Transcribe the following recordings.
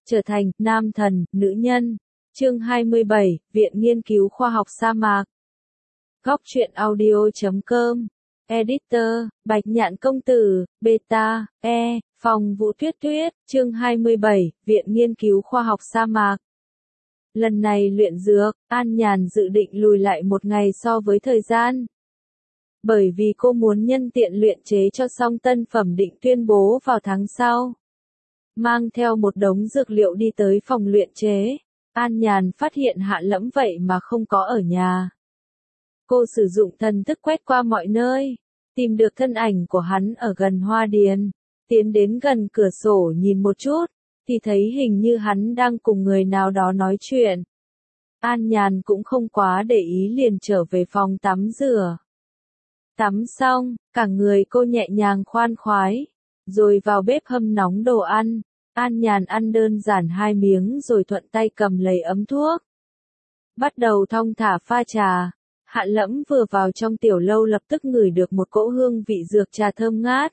Trở thành nam thần, nữ nhân. Chương 27, Viện Nghiên cứu Khoa học Sa mạc. Góc truyện audio.com. Editor, Bạch Nhạn Công Tử, Beta, Phòng Vũ Tuyết Tuyết. Chương 27, Viện Nghiên cứu Khoa học Sa mạc. Lần này luyện dược, An Nhàn dự định lùi lại một ngày so với thời gian. Bởi vì cô muốn nhân tiện luyện chế cho xong tân phẩm định tuyên bố vào tháng sau. Mang theo một đống dược liệu đi tới phòng luyện chế, An Nhàn phát hiện Hạ Lẫm vậy mà không có ở nhà. Cô sử dụng thần thức quét qua mọi nơi, tìm được thân ảnh của hắn ở gần hoa điền, tiến đến gần cửa sổ nhìn một chút, thì thấy hình như hắn đang cùng người nào đó nói chuyện. An Nhàn cũng không quá để ý liền trở về phòng tắm rửa. Tắm xong, cả người cô nhẹ nhàng khoan khoái, rồi vào bếp hâm nóng đồ ăn. An Nhàn ăn đơn giản 2 miếng rồi thuận tay cầm lấy ấm thuốc. Bắt đầu thong thả pha trà. Hạ Lẫm vừa vào trong tiểu lâu lập tức ngửi được một cỗ hương vị dược trà thơm ngát.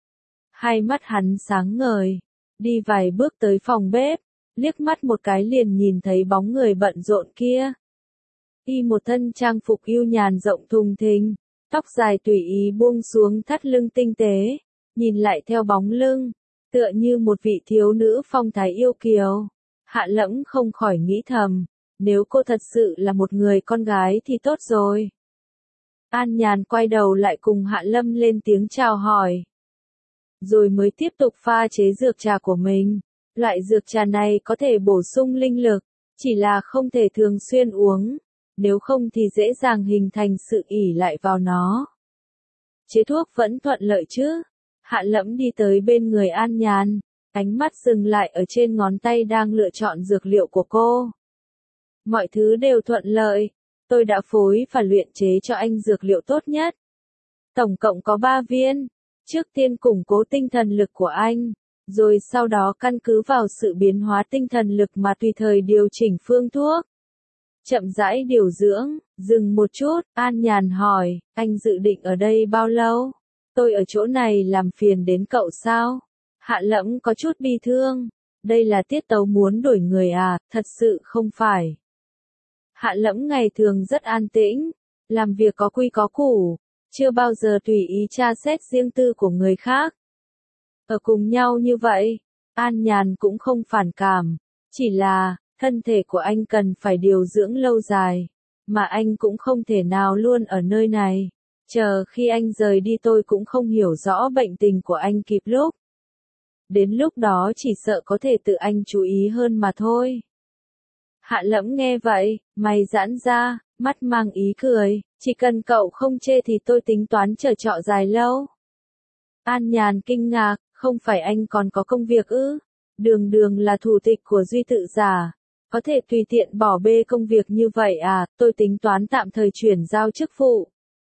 Hai mắt hắn sáng ngời, đi vài bước tới phòng bếp, liếc mắt một cái liền nhìn thấy bóng người bận rộn kia. Y một thân trang phục yêu nhàn rộng thùng thình, tóc dài tùy ý buông xuống thắt lưng tinh tế, nhìn lại theo bóng lưng, tựa như một vị thiếu nữ phong thái yêu kiều. Hạ Lẫm không khỏi nghĩ thầm, nếu cô thật sự là một người con gái thì tốt rồi. An Nhàn quay đầu lại cùng Hạ Lâm lên tiếng chào hỏi. Rồi mới tiếp tục pha chế dược trà của mình. Loại dược trà này có thể bổ sung linh lực, chỉ là không thể thường xuyên uống, nếu không thì dễ dàng hình thành sự ỷ lại vào nó. Chế thuốc vẫn thuận lợi chứ? Hạ Lẫm đi tới bên người An Nhàn, ánh mắt dừng lại ở trên ngón tay đang lựa chọn dược liệu của cô. Mọi thứ đều thuận lợi, tôi đã phối và luyện chế cho anh dược liệu tốt nhất. Tổng cộng có 3 viên, trước tiên củng cố tinh thần lực của anh, rồi sau đó căn cứ vào sự biến hóa tinh thần lực mà tùy thời điều chỉnh phương thuốc. Chậm rãi điều dưỡng, dừng một chút, An Nhàn hỏi, anh dự định ở đây bao lâu? Tôi ở chỗ này làm phiền đến cậu sao? Hạ Lẫm có chút bi thương, đây là tiết tấu muốn đổi người à, thật sự không phải. Hạ Lẫm ngày thường rất an tĩnh, làm việc có quy có củ, chưa bao giờ tùy ý tra xét riêng tư của người khác. Ở cùng nhau như vậy, An Nhàn cũng không phản cảm, chỉ là, thân thể của anh cần phải điều dưỡng lâu dài, mà anh cũng không thể nào luôn ở nơi này. Chờ khi anh rời đi tôi cũng không hiểu rõ bệnh tình của anh kịp lúc. Đến lúc đó chỉ sợ có thể tự anh chú ý hơn mà thôi. Hạ Lẫm nghe vậy, mày giãn ra, mắt mang ý cười, chỉ cần cậu không chê thì tôi tính toán chờ trọ dài lâu. An Nhàn kinh ngạc, không phải anh còn có công việc ư? Đường Đường là thủ tịch của Duy Tự Giả, có thể tùy tiện bỏ bê công việc như vậy à? Tôi tính toán tạm thời chuyển giao chức vụ.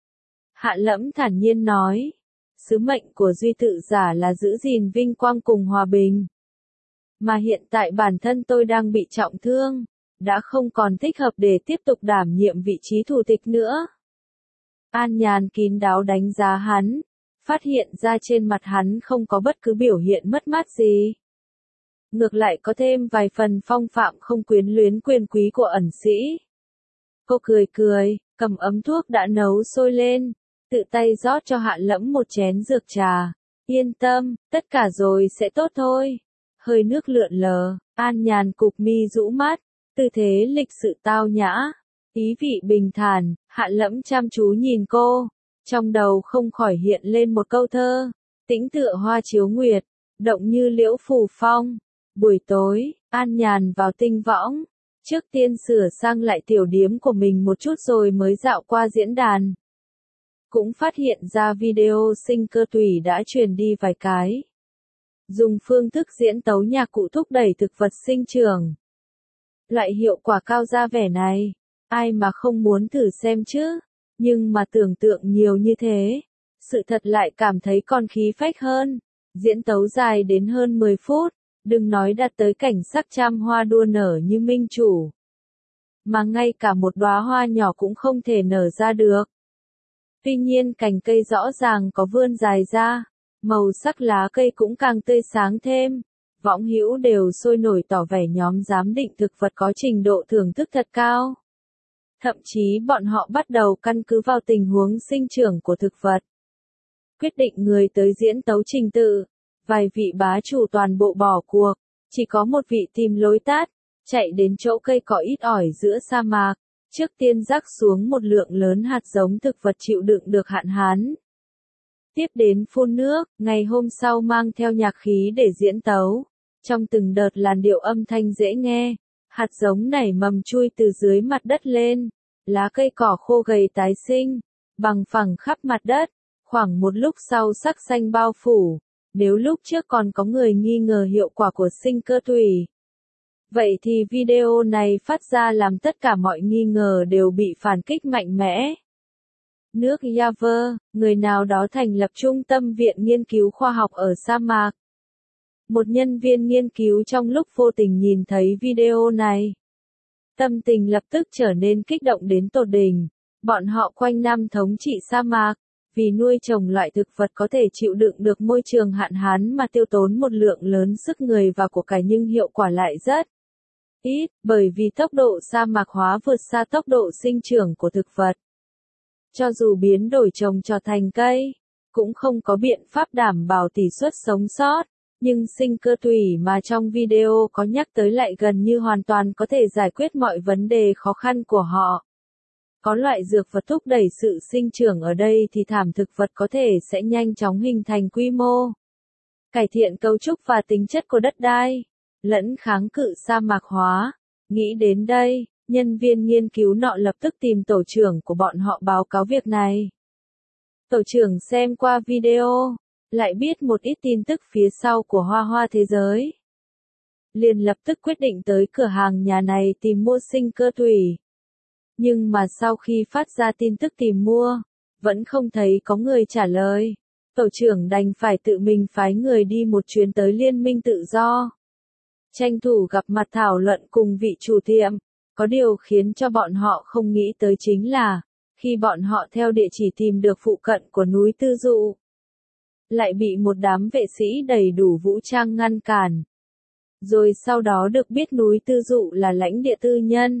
Hạ Lẫm thản nhiên nói, sứ mệnh của Duy Tự Giả là giữ gìn vinh quang cùng hòa bình. Mà hiện tại bản thân tôi đang bị trọng thương, đã không còn thích hợp để tiếp tục đảm nhiệm vị trí thủ tịch nữa. An Nhàn kín đáo đánh giá hắn, phát hiện ra trên mặt hắn không có bất cứ biểu hiện mất mát gì. Ngược lại có thêm vài phần phong phạm không quyến luyến quyền quý của ẩn sĩ. Cô cười cười, cầm ấm thuốc đã nấu sôi lên, tự tay rót cho Hạ Lẫm một chén dược trà. Yên tâm, tất cả rồi sẽ tốt thôi. Hơi nước lượn lờ, An Nhàn cụp mi rũ mắt, tư thế lịch sự tao nhã, ý vị bình thản. Hạ Lẫm chăm chú nhìn cô, trong đầu không khỏi hiện lên một câu thơ, tĩnh tựa hoa chiếu nguyệt, động như liễu phù phong. Buổi tối, An Nhàn vào tinh võng, trước tiên sửa sang lại tiểu điếm của mình một chút rồi mới dạo qua diễn đàn. Cũng phát hiện ra video sinh cơ tùy đã truyền đi vài cái. Dùng phương thức diễn tấu nhạc cụ thúc đẩy thực vật sinh trưởng. Loại hiệu quả cao ra vẻ này, ai mà không muốn thử xem chứ, nhưng mà tưởng tượng nhiều như thế, sự thật lại cảm thấy còn khí phách hơn. Diễn tấu dài đến hơn 10 phút, đừng nói đạt tới cảnh sắc trăm hoa đua nở như minh chủ. Mà ngay cả một đóa hoa nhỏ cũng không thể nở ra được. Tuy nhiên cành cây rõ ràng có vươn dài ra, màu sắc lá cây cũng càng tươi sáng thêm, võng hữu đều sôi nổi tỏ vẻ nhóm giám định thực vật có trình độ thưởng thức thật cao. Thậm chí bọn họ bắt đầu căn cứ vào tình huống sinh trưởng của thực vật, quyết định người tới diễn tấu trình tự. Vài vị bá chủ toàn bộ bỏ cuộc, chỉ có một vị tìm lối tắt, chạy đến chỗ cây cỏ ít ỏi giữa sa mạc, trước tiên rắc xuống một lượng lớn hạt giống thực vật chịu đựng được hạn hán. Tiếp đến phun nước, ngày hôm sau mang theo nhạc khí để diễn tấu. Trong từng đợt làn điệu âm thanh dễ nghe, hạt giống nảy mầm chui từ dưới mặt đất lên, lá cây cỏ khô gầy tái sinh, bằng phẳng khắp mặt đất, khoảng một lúc sau sắc xanh bao phủ. Nếu lúc trước còn có người nghi ngờ hiệu quả của sinh cơ thủy, vậy thì video này phát ra làm tất cả mọi nghi ngờ đều bị phản kích mạnh mẽ. Nước Yaver, người nào đó thành lập trung tâm viện nghiên cứu khoa học ở sa mạc. Một nhân viên nghiên cứu trong lúc vô tình nhìn thấy video này, tâm tình lập tức trở nên kích động đến tột đỉnh. Bọn họ quanh năm thống trị sa mạc, vì nuôi trồng loại thực vật có thể chịu đựng được môi trường hạn hán mà tiêu tốn một lượng lớn sức người và của cải, nhưng hiệu quả lại rất ít, bởi vì tốc độ sa mạc hóa vượt xa tốc độ sinh trưởng của thực vật. Cho dù biến đổi trồng trọt thành cây, cũng không có biện pháp đảm bảo tỷ suất sống sót, nhưng sinh cơ thủy mà trong video có nhắc tới lại gần như hoàn toàn có thể giải quyết mọi vấn đề khó khăn của họ. Có loại dược vật thúc đẩy sự sinh trưởng ở đây thì thảm thực vật có thể sẽ nhanh chóng hình thành quy mô, cải thiện cấu trúc và tính chất của đất đai, lẫn kháng cự sa mạc hóa. Nghĩ đến đây, nhân viên nghiên cứu nọ lập tức tìm tổ trưởng của bọn họ báo cáo việc này. Tổ trưởng xem qua video, lại biết một ít tin tức phía sau của Hoa Hoa Thế Giới. Liền lập tức quyết định tới cửa hàng nhà này tìm mua sinh cơ thủy. Nhưng mà sau khi phát ra tin tức tìm mua, vẫn không thấy có người trả lời. Tổ trưởng đành phải tự mình phái người đi một chuyến tới Liên minh Tự do, tranh thủ gặp mặt thảo luận cùng vị chủ tiệm. Có điều khiến cho bọn họ không nghĩ tới chính là, khi bọn họ theo địa chỉ tìm được phụ cận của núi Tư Dụ, lại bị một đám vệ sĩ đầy đủ vũ trang ngăn cản. Rồi sau đó được biết núi Tư Dụ là lãnh địa tư nhân.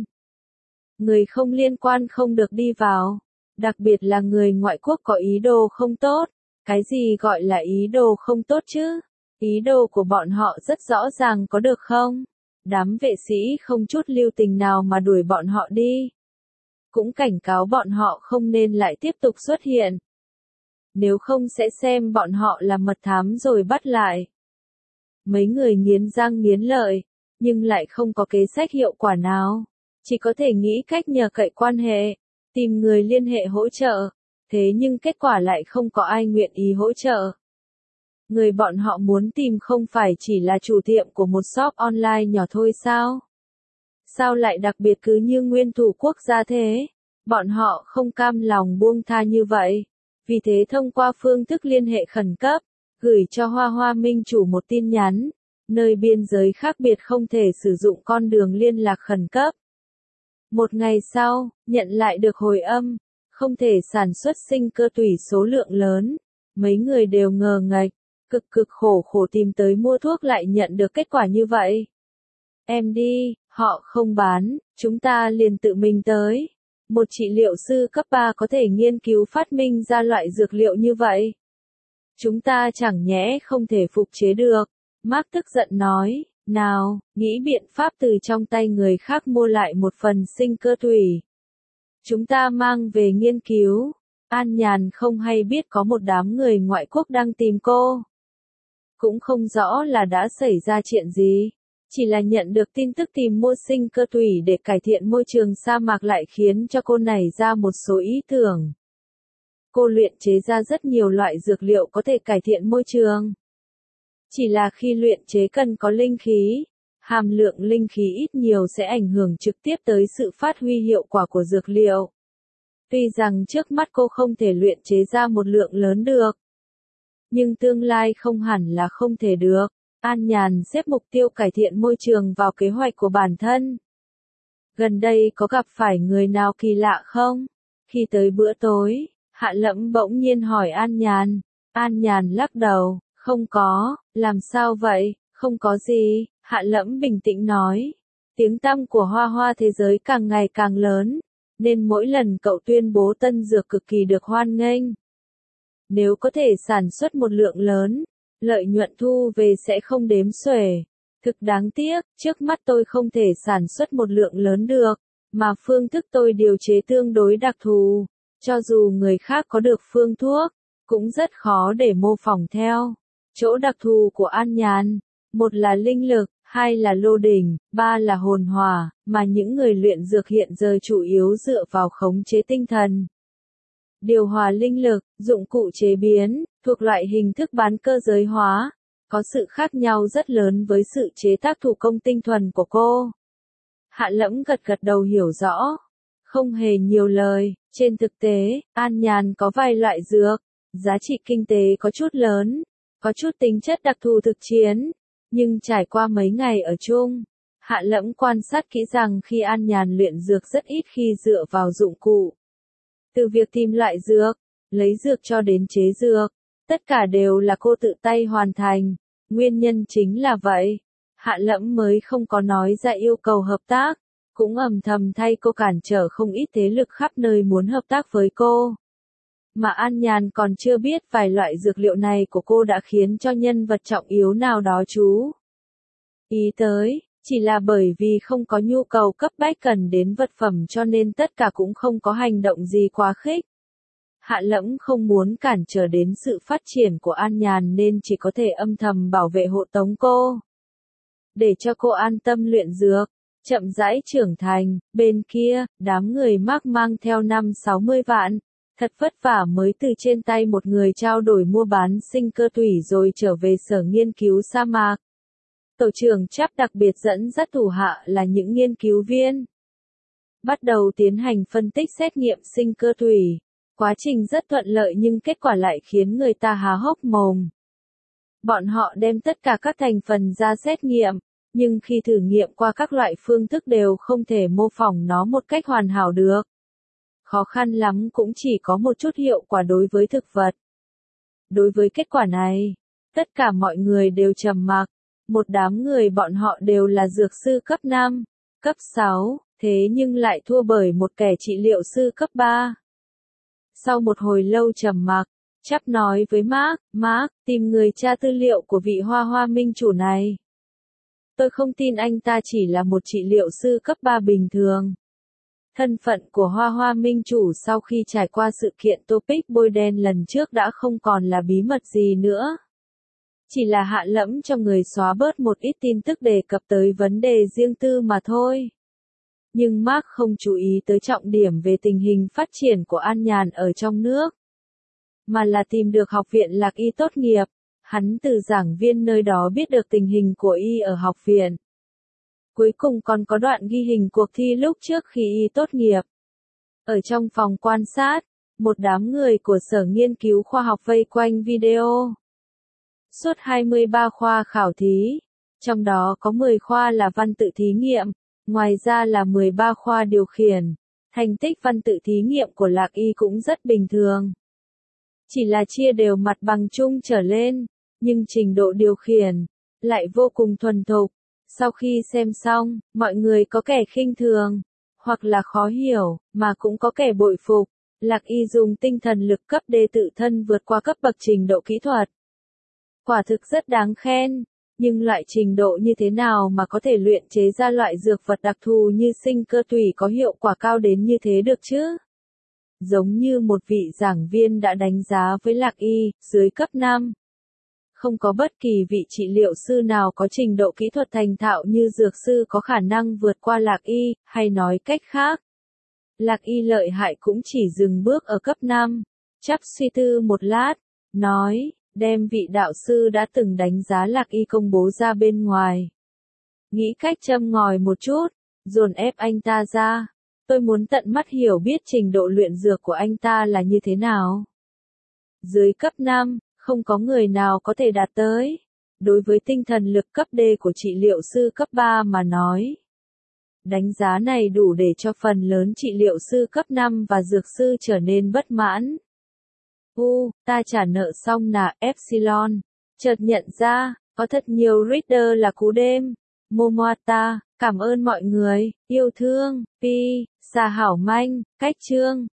Người không liên quan không được đi vào, đặc biệt là người ngoại quốc có ý đồ không tốt. Cái gì gọi là ý đồ không tốt chứ? Ý đồ của bọn họ rất rõ ràng có được không? Đám vệ sĩ không chút lưu tình nào mà đuổi bọn họ đi. Cũng cảnh cáo bọn họ không nên lại tiếp tục xuất hiện. Nếu không sẽ xem bọn họ là mật thám rồi bắt lại. Mấy người nghiến răng nghiến lợi, nhưng lại không có kế sách hiệu quả nào. Chỉ có thể nghĩ cách nhờ cậy quan hệ, tìm người liên hệ hỗ trợ. Thế nhưng kết quả lại không có ai nguyện ý hỗ trợ. Người bọn họ muốn tìm không phải chỉ là chủ tiệm của một shop online nhỏ thôi sao? Sao lại đặc biệt cứ như nguyên thủ quốc gia thế? Bọn họ không cam lòng buông tha như vậy. Vì thế thông qua phương thức liên hệ khẩn cấp, gửi cho Hoa Hoa Minh chủ một tin nhắn. Nơi biên giới khác biệt không thể sử dụng con đường liên lạc khẩn cấp. Một ngày sau, nhận lại được hồi âm, không thể sản xuất sinh cơ thủy số lượng lớn. Mấy người đều ngờ ngạch, cực khổ tìm tới mua thuốc lại nhận được kết quả như vậy. Em đi, họ không bán, chúng ta liền tự mình tới. Một trị liệu sư cấp 3 có thể nghiên cứu phát minh ra loại dược liệu như vậy. Chúng ta chẳng nhẽ không thể phục chế được. Mark tức giận nói, nào, nghĩ biện pháp từ trong tay người khác mua lại một phần sinh cơ thủy. Chúng ta mang về nghiên cứu. An Nhàn không hay biết có một đám người ngoại quốc đang tìm cô. Cũng không rõ là đã xảy ra chuyện gì. Chỉ là nhận được tin tức tìm mua sinh cơ thủy để cải thiện môi trường sa mạc lại khiến cho cô nảy ra một số ý tưởng. Cô luyện chế ra rất nhiều loại dược liệu có thể cải thiện môi trường. Chỉ là khi luyện chế cần có linh khí. Hàm lượng linh khí ít nhiều sẽ ảnh hưởng trực tiếp tới sự phát huy hiệu quả của dược liệu. Tuy rằng trước mắt cô không thể luyện chế ra một lượng lớn được. Nhưng tương lai không hẳn là không thể được. An Nhàn xếp mục tiêu cải thiện môi trường vào kế hoạch của bản thân. Gần đây có gặp phải người nào kỳ lạ không? Khi tới bữa tối, Hạ Lẫm bỗng nhiên hỏi An Nhàn. An Nhàn lắc đầu, không có, làm sao vậy, Không có gì, Hạ Lẫm bình tĩnh nói. Tiếng tăm của Hoa Hoa thế giới càng ngày càng lớn, nên mỗi lần cậu tuyên bố tân dược cực kỳ được hoan nghênh. Nếu có thể sản xuất một lượng lớn, lợi nhuận thu về sẽ không đếm xuể. Thực đáng tiếc, trước mắt tôi không thể sản xuất một lượng lớn được, mà phương thức tôi điều chế tương đối đặc thù. Cho dù người khác có được phương thuốc, cũng rất khó để mô phỏng theo. Chỗ đặc thù của An Nhàn, một là linh lực, hai là lô đỉnh, ba là hồn hỏa, mà những người luyện dược hiện giờ chủ yếu dựa vào khống chế tinh thần. Điều hòa linh lực, dụng cụ chế biến, thuộc loại hình thức bán cơ giới hóa, có sự khác nhau rất lớn với sự chế tác thủ công tinh thuần của cô. Hạ Lẫm gật gật đầu hiểu rõ, không hề nhiều lời. Trên thực tế, An Nhàn có vài loại dược, giá trị kinh tế có chút lớn, có chút tính chất đặc thù thực chiến, nhưng trải qua mấy ngày ở chung, Hạ Lẫm quan sát kỹ rằng khi An Nhàn luyện dược rất ít khi dựa vào dụng cụ. Từ việc tìm loại dược, lấy dược cho đến chế dược, tất cả đều là cô tự tay hoàn thành. Nguyên nhân chính là vậy, Hạ Lẫm mới không có nói ra yêu cầu hợp tác, cũng âm thầm thay cô cản trở không ít thế lực khắp nơi muốn hợp tác với cô. Mà An Nhàn còn chưa biết vài loại dược liệu này của cô đã khiến cho nhân vật trọng yếu nào đó chú ý tới, chỉ là bởi vì không có nhu cầu cấp bách cần đến vật phẩm cho nên tất cả cũng không có hành động gì quá khích. Hạ Lẫm không muốn cản trở đến sự phát triển của An Nhàn nên chỉ có thể âm thầm bảo vệ hộ tống cô. Để cho cô an tâm luyện dược, chậm rãi trưởng thành. Bên kia, đám người Mark mang theo 50-60 vạn, thật vất vả mới từ trên tay một người trao đổi mua bán sinh cơ thủy rồi trở về sở nghiên cứu sa mạc. Tổ trưởng Chap đặc biệt dẫn dắt thủ hạ là những nghiên cứu viên. Bắt đầu tiến hành phân tích xét nghiệm sinh cơ thủy. Quá trình rất thuận lợi nhưng kết quả lại khiến người ta há hốc mồm. Bọn họ đem tất cả các thành phần ra xét nghiệm, nhưng khi thử nghiệm qua các loại phương thức đều không thể mô phỏng nó một cách hoàn hảo được. Khó khăn lắm cũng chỉ có một chút hiệu quả đối với thực vật. Đối với kết quả này, tất cả mọi người đều trầm mặc. Một đám người bọn họ đều là dược sư cấp 5, cấp 6, thế nhưng lại thua bởi một kẻ trị liệu sư cấp 3. Sau một hồi lâu trầm mặc, Chap nói với Mark, tìm người tra tư liệu của vị Hoa Hoa minh chủ này. Tôi không tin anh ta chỉ là một trị liệu sư cấp 3 bình thường. Thân phận của Hoa Hoa minh chủ sau khi trải qua sự kiện topic bôi đen lần trước đã không còn là bí mật gì nữa. Chỉ là Hạ Lẫm cho người xóa bớt một ít tin tức đề cập tới vấn đề riêng tư mà thôi. Nhưng Mark không chú ý tới trọng điểm về tình hình phát triển của An Nhàn ở trong nước, mà là tìm được học viện Lạc Y tốt nghiệp. Hắn từ giảng viên nơi đó biết được tình hình của y ở học viện. Cuối cùng còn có đoạn ghi hình cuộc thi lúc trước khi y tốt nghiệp. Ở trong phòng quan sát, một đám người của sở nghiên cứu khoa học vây quanh video. Suốt 23 khoa khảo thí, trong đó có 10 khoa là văn tự thí nghiệm, ngoài ra là 13 khoa điều khiển. Thành tích văn tự thí nghiệm của Lạc Y cũng rất bình thường. Chỉ là chia đều mặt bằng chung trở lên, nhưng trình độ điều khiển lại vô cùng thuần thục. Sau khi xem xong, mọi người có kẻ khinh thường, hoặc là khó hiểu, mà cũng có kẻ bội phục. Lạc Y dùng tinh thần lực cấp D tự thân vượt qua cấp bậc trình độ kỹ thuật. Quả thực rất đáng khen, nhưng loại trình độ như thế nào mà có thể luyện chế ra loại dược vật đặc thù như sinh cơ thủy có hiệu quả cao đến như thế được chứ? Giống như một vị giảng viên đã đánh giá với Lạc Y, dưới cấp 5. Không có bất kỳ vị trị liệu sư nào có trình độ kỹ thuật thành thạo như dược sư có khả năng vượt qua Lạc Y, hay nói cách khác. Lạc Y lợi hại cũng chỉ dừng bước ở cấp 5. Chap suy tư một lát, nói, đem vị đạo sư đã từng đánh giá Lạc Y công bố ra bên ngoài. Nghĩ cách châm ngòi một chút, dồn ép anh ta ra. Tôi muốn tận mắt hiểu biết trình độ luyện dược của anh ta là như thế nào. Dưới cấp 5, không có người nào có thể đạt tới. Đối với tinh thần lực cấp D của trị liệu sư cấp 3 mà nói. Đánh giá này đủ để cho phần lớn trị liệu sư cấp 5 và dược sư trở nên bất mãn. Ta trả nợ xong nà Epsilon. Chợt nhận ra, Có thật nhiều reader là cú đêm. Momoata, cảm ơn mọi người, yêu thương, Pi, Xà Hảo Manh, Cách Chương.